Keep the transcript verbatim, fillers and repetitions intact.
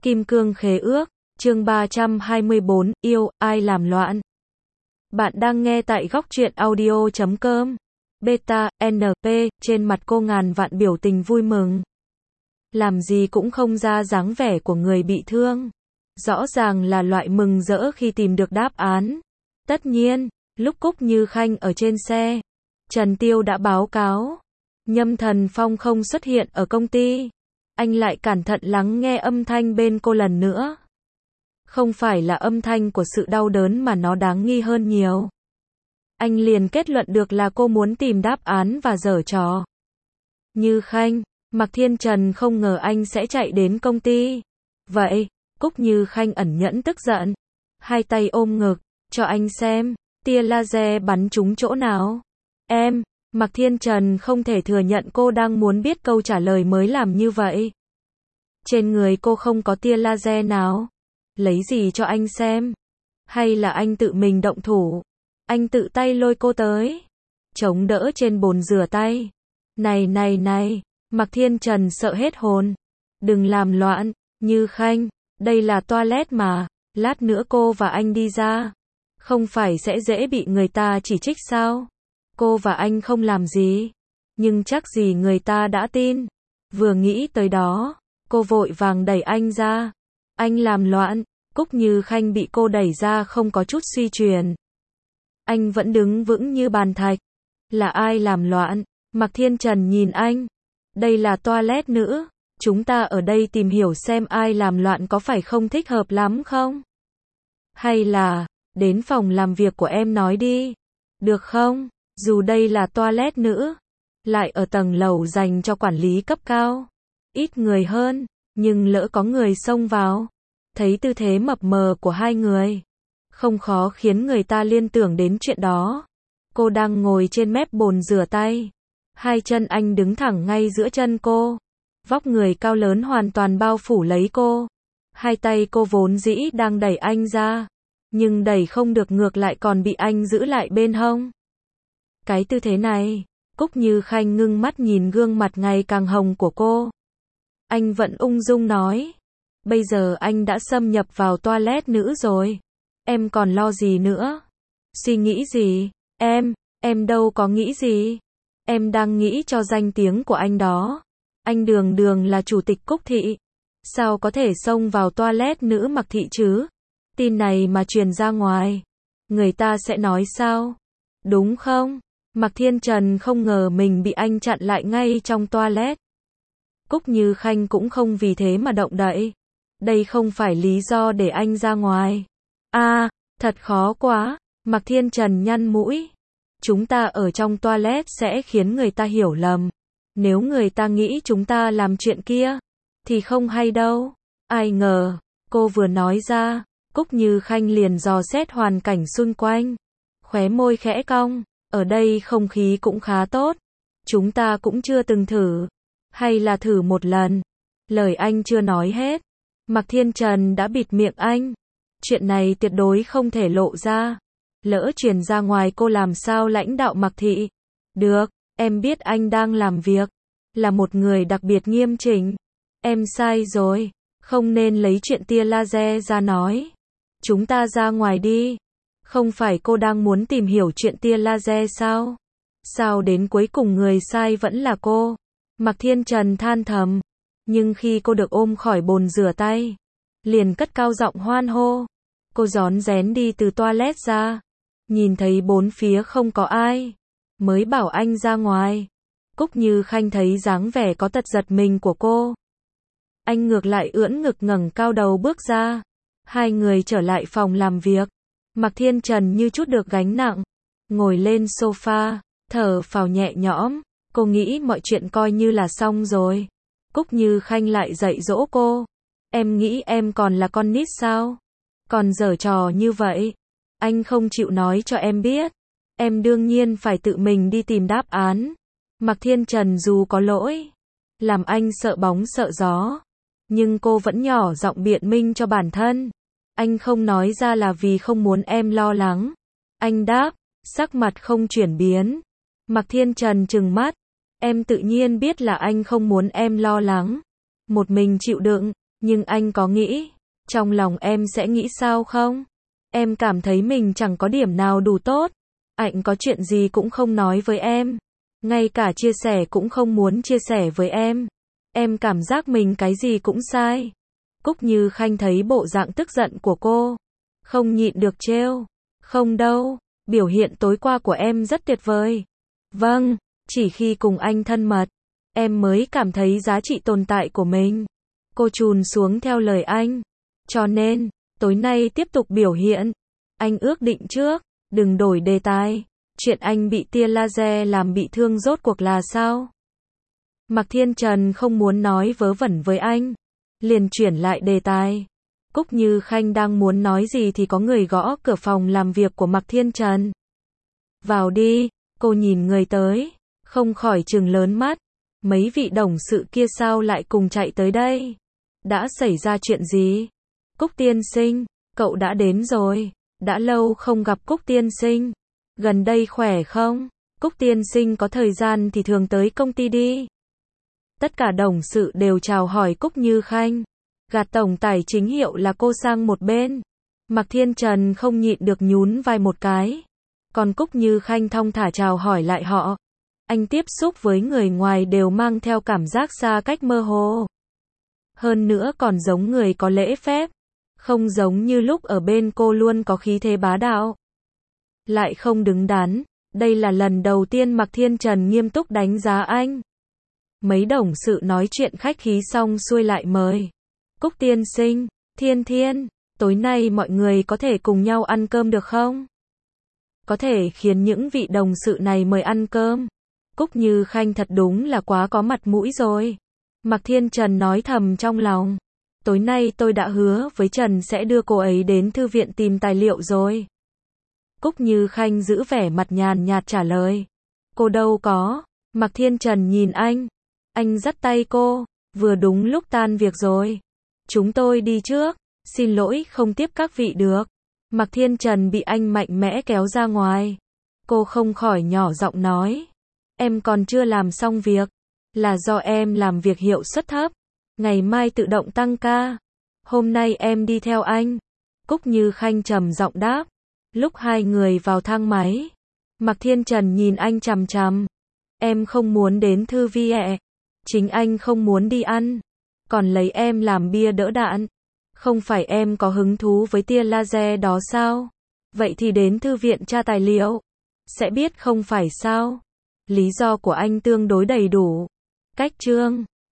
Kim cương khế ước, chương ba trăm hai mươi bốn, yêu, ai làm loạn. Bạn đang nghe tại góc truyện audio chấm com. Beta, en pê, trên mặt cô ngàn vạn biểu tình vui mừng. Làm gì cũng không ra dáng vẻ của người bị thương. Rõ ràng là loại mừng rỡ khi tìm được đáp án. Tất nhiên, lúc Cúc Như Khanh ở trên xe, Trần Tiêu đã báo cáo. Nhâm Thần Phong không xuất hiện ở công ty. Anh lại cẩn thận lắng nghe âm thanh bên cô lần nữa. Không phải là âm thanh của sự đau đớn mà nó đáng nghi hơn nhiều. Anh liền kết luận được là cô muốn tìm đáp án và giở trò. Như Khanh, Mạc Thiên Trần không ngờ anh sẽ chạy đến công ty. Vậy, Cúc Như Khanh ẩn nhẫn tức giận. Hai tay ôm ngực, cho anh xem, tia laser bắn trúng chỗ nào. Em, Mạc Thiên Trần không thể thừa nhận cô đang muốn biết câu trả lời mới làm như vậy. Trên người cô không có tia laser nào. Lấy gì cho anh xem? Hay là anh tự mình động thủ? Anh tự tay lôi cô tới. Chống đỡ trên bồn rửa tay. Này này này, Mạc Thiên Trần sợ hết hồn. Đừng làm loạn, Như Khanh, đây là toilet mà, lát nữa cô và anh đi ra. Không phải sẽ dễ bị người ta chỉ trích sao? Cô và anh không làm gì. Nhưng chắc gì người ta đã tin. Vừa nghĩ tới đó, cô vội vàng đẩy anh ra. Anh làm loạn, Cúc Như Khanh bị cô đẩy ra không có chút suy chuyển. Anh vẫn đứng vững như bàn thạch. Là ai làm loạn? Mạc Thiên Trần nhìn anh. Đây là toilet nữ. Chúng ta ở đây tìm hiểu xem ai làm loạn có phải không thích hợp lắm không? Hay là, đến phòng làm việc của em nói đi. Được không? Dù đây là toilet nữ, lại ở tầng lầu dành cho quản lý cấp cao. Ít người hơn, nhưng lỡ có người xông vào. Thấy tư thế mập mờ của hai người, không khó khiến người ta liên tưởng đến chuyện đó. Cô đang ngồi trên mép bồn rửa tay. Hai chân anh đứng thẳng ngay giữa chân cô. Vóc người cao lớn hoàn toàn bao phủ lấy cô. Hai tay cô vốn dĩ đang đẩy anh ra. Nhưng đẩy không được ngược lại còn bị anh giữ lại bên hông. Cái tư thế này, Cúc Như Khanh ngưng mắt nhìn gương mặt ngày càng hồng của cô. Anh vẫn ung dung nói. Bây giờ anh đã xâm nhập vào toilet nữ rồi. Em còn lo gì nữa? Suy nghĩ gì? Em, em đâu có nghĩ gì. Em đang nghĩ cho danh tiếng của anh đó. Anh đường đường là chủ tịch Cúc Thị. Sao có thể xông vào toilet nữ Mạc Thị chứ? Tin này mà truyền ra ngoài, người ta sẽ nói sao? Đúng không? Mạc Thiên Trần không ngờ mình bị anh chặn lại ngay trong toilet. Cúc Như Khanh cũng không vì thế mà động đậy. Đây không phải lý do để anh ra ngoài. À, thật khó quá. Mạc Thiên Trần nhăn mũi. Chúng ta ở trong toilet sẽ khiến người ta hiểu lầm. Nếu người ta nghĩ chúng ta làm chuyện kia, thì không hay đâu. Ai ngờ, cô vừa nói ra, Cúc Như Khanh liền dò xét hoàn cảnh xung quanh. Khóe môi khẽ cong. Ở đây không khí cũng khá tốt. Chúng ta cũng chưa từng thử. Hay là thử một lần. Lời anh chưa nói hết. Mạc Thiên Trần đã bịt miệng anh. Chuyện này tuyệt đối không thể lộ ra. Lỡ truyền ra ngoài cô làm sao lãnh đạo Mạc Thị. Được, em biết anh đang làm việc. Là một người đặc biệt nghiêm chỉnh. Em sai rồi. Không nên lấy chuyện tia laser ra nói. Chúng ta ra ngoài đi. Không phải cô đang muốn tìm hiểu chuyện tia laser sao? Sao đến cuối cùng người sai vẫn là cô? Mạc Thiên Trần than thầm. Nhưng khi cô được ôm khỏi bồn rửa tay, liền cất cao giọng hoan hô. Cô rón rén đi từ toilet ra. Nhìn thấy bốn phía không có ai. Mới bảo anh ra ngoài. Cúc Như Khanh thấy dáng vẻ có tật giật mình của cô. Anh ngược lại ưỡn ngực ngẩng cao đầu bước ra. Hai người trở lại phòng làm việc. Mạc Thiên Trần như chút được gánh nặng. Ngồi lên sofa, thở phào nhẹ nhõm. Cô nghĩ mọi chuyện coi như là xong rồi. Cúc Như Khanh lại dạy dỗ cô. Em nghĩ em còn là con nít sao? Còn giở trò như vậy. Anh không chịu nói cho em biết. Em đương nhiên phải tự mình đi tìm đáp án. Mạc Thiên Trần dù có lỗi, làm anh sợ bóng sợ gió. Nhưng cô vẫn nhỏ giọng biện minh cho bản thân. Anh không nói ra là vì không muốn em lo lắng. Anh đáp, sắc mặt không chuyển biến. Mạc Thiên Trần trừng mắt. Em tự nhiên biết là anh không muốn em lo lắng. Một mình chịu đựng, Nhưng anh có nghĩ, trong lòng em sẽ nghĩ sao không? Em cảm thấy mình chẳng có điểm nào đủ tốt. Anh có chuyện gì cũng không nói với em. Ngay cả chia sẻ cũng không muốn chia sẻ với em. Em cảm giác mình cái gì cũng sai. Cúc Như Khanh thấy bộ dạng tức giận của cô. Không nhịn được trêu. Không đâu, biểu hiện tối qua của em rất tuyệt vời. Vâng, chỉ khi cùng anh thân mật, em mới cảm thấy giá trị tồn tại của mình. Cô chùn xuống theo lời anh. Cho nên, tối nay tiếp tục biểu hiện. Anh ước định trước, đừng đổi đề tài. Chuyện anh bị tia laser làm bị thương rốt cuộc là sao? Mạc Thiên Trần không muốn nói vớ vẩn với anh. Liền chuyển lại đề tài. Cúc Như Khanh đang muốn nói gì thì có người gõ cửa phòng làm việc của Mạc Thiên Trần. Vào đi, cô nhìn người tới, không khỏi trừng lớn mắt. Mấy vị đồng sự kia sao lại cùng chạy tới đây? Đã xảy ra chuyện gì? Cúc tiên sinh, cậu đã đến rồi. Đã lâu không gặp Cúc tiên sinh. Gần đây khỏe không? Cúc tiên sinh có thời gian thì thường tới công ty đi. Tất cả đồng sự đều chào hỏi Cúc Như Khanh. Gạt tổng tài chính hiệu là cô sang một bên. Mạc Thiên Trần không nhịn được nhún vai một cái. Còn Cúc Như Khanh thong thả chào hỏi lại họ. Anh tiếp xúc với người ngoài đều mang theo cảm giác xa cách mơ hồ. Hơn nữa còn giống người có lễ phép. Không giống như lúc ở bên cô luôn có khí thế bá đạo. Lại không đứng đắn. Đây là lần đầu tiên Mạc Thiên Trần nghiêm túc đánh giá anh. Mấy đồng sự nói chuyện khách khí xong xuôi lại mời. Cúc tiên sinh, Thiên Thiên, tối nay mọi người có thể cùng nhau ăn cơm được không? Có thể khiến những vị đồng sự này mời ăn cơm. Cúc Như Khanh thật đúng là quá có mặt mũi rồi. Mạc Thiên Trần nói thầm trong lòng. Tối nay tôi đã hứa với Trần sẽ đưa cô ấy đến thư viện tìm tài liệu rồi. Cúc Như Khanh giữ vẻ mặt nhàn nhạt trả lời. Cô đâu có. Mạc Thiên Trần nhìn anh. Anh dắt tay cô. Vừa đúng lúc tan việc rồi. Chúng tôi đi trước. Xin lỗi không tiếp các vị được. Mạc Thiên Trần bị anh mạnh mẽ kéo ra ngoài. Cô không khỏi nhỏ giọng nói. Em còn chưa làm xong việc. Là do em làm việc hiệu suất thấp. Ngày mai tự động tăng ca. Hôm nay em đi theo anh. Cúc Như Khanh trầm giọng đáp. Lúc hai người vào thang máy. Mạc Thiên Trần nhìn anh chằm chằm. Em không muốn đến thư viện. Chính anh không muốn đi ăn. Còn lấy em làm bia đỡ đạn. Không phải em có hứng thú với tia laser đó sao? Vậy thì đến thư viện tra tài liệu. Sẽ biết không phải sao? Lý do của anh tương đối đầy đủ. Cách chương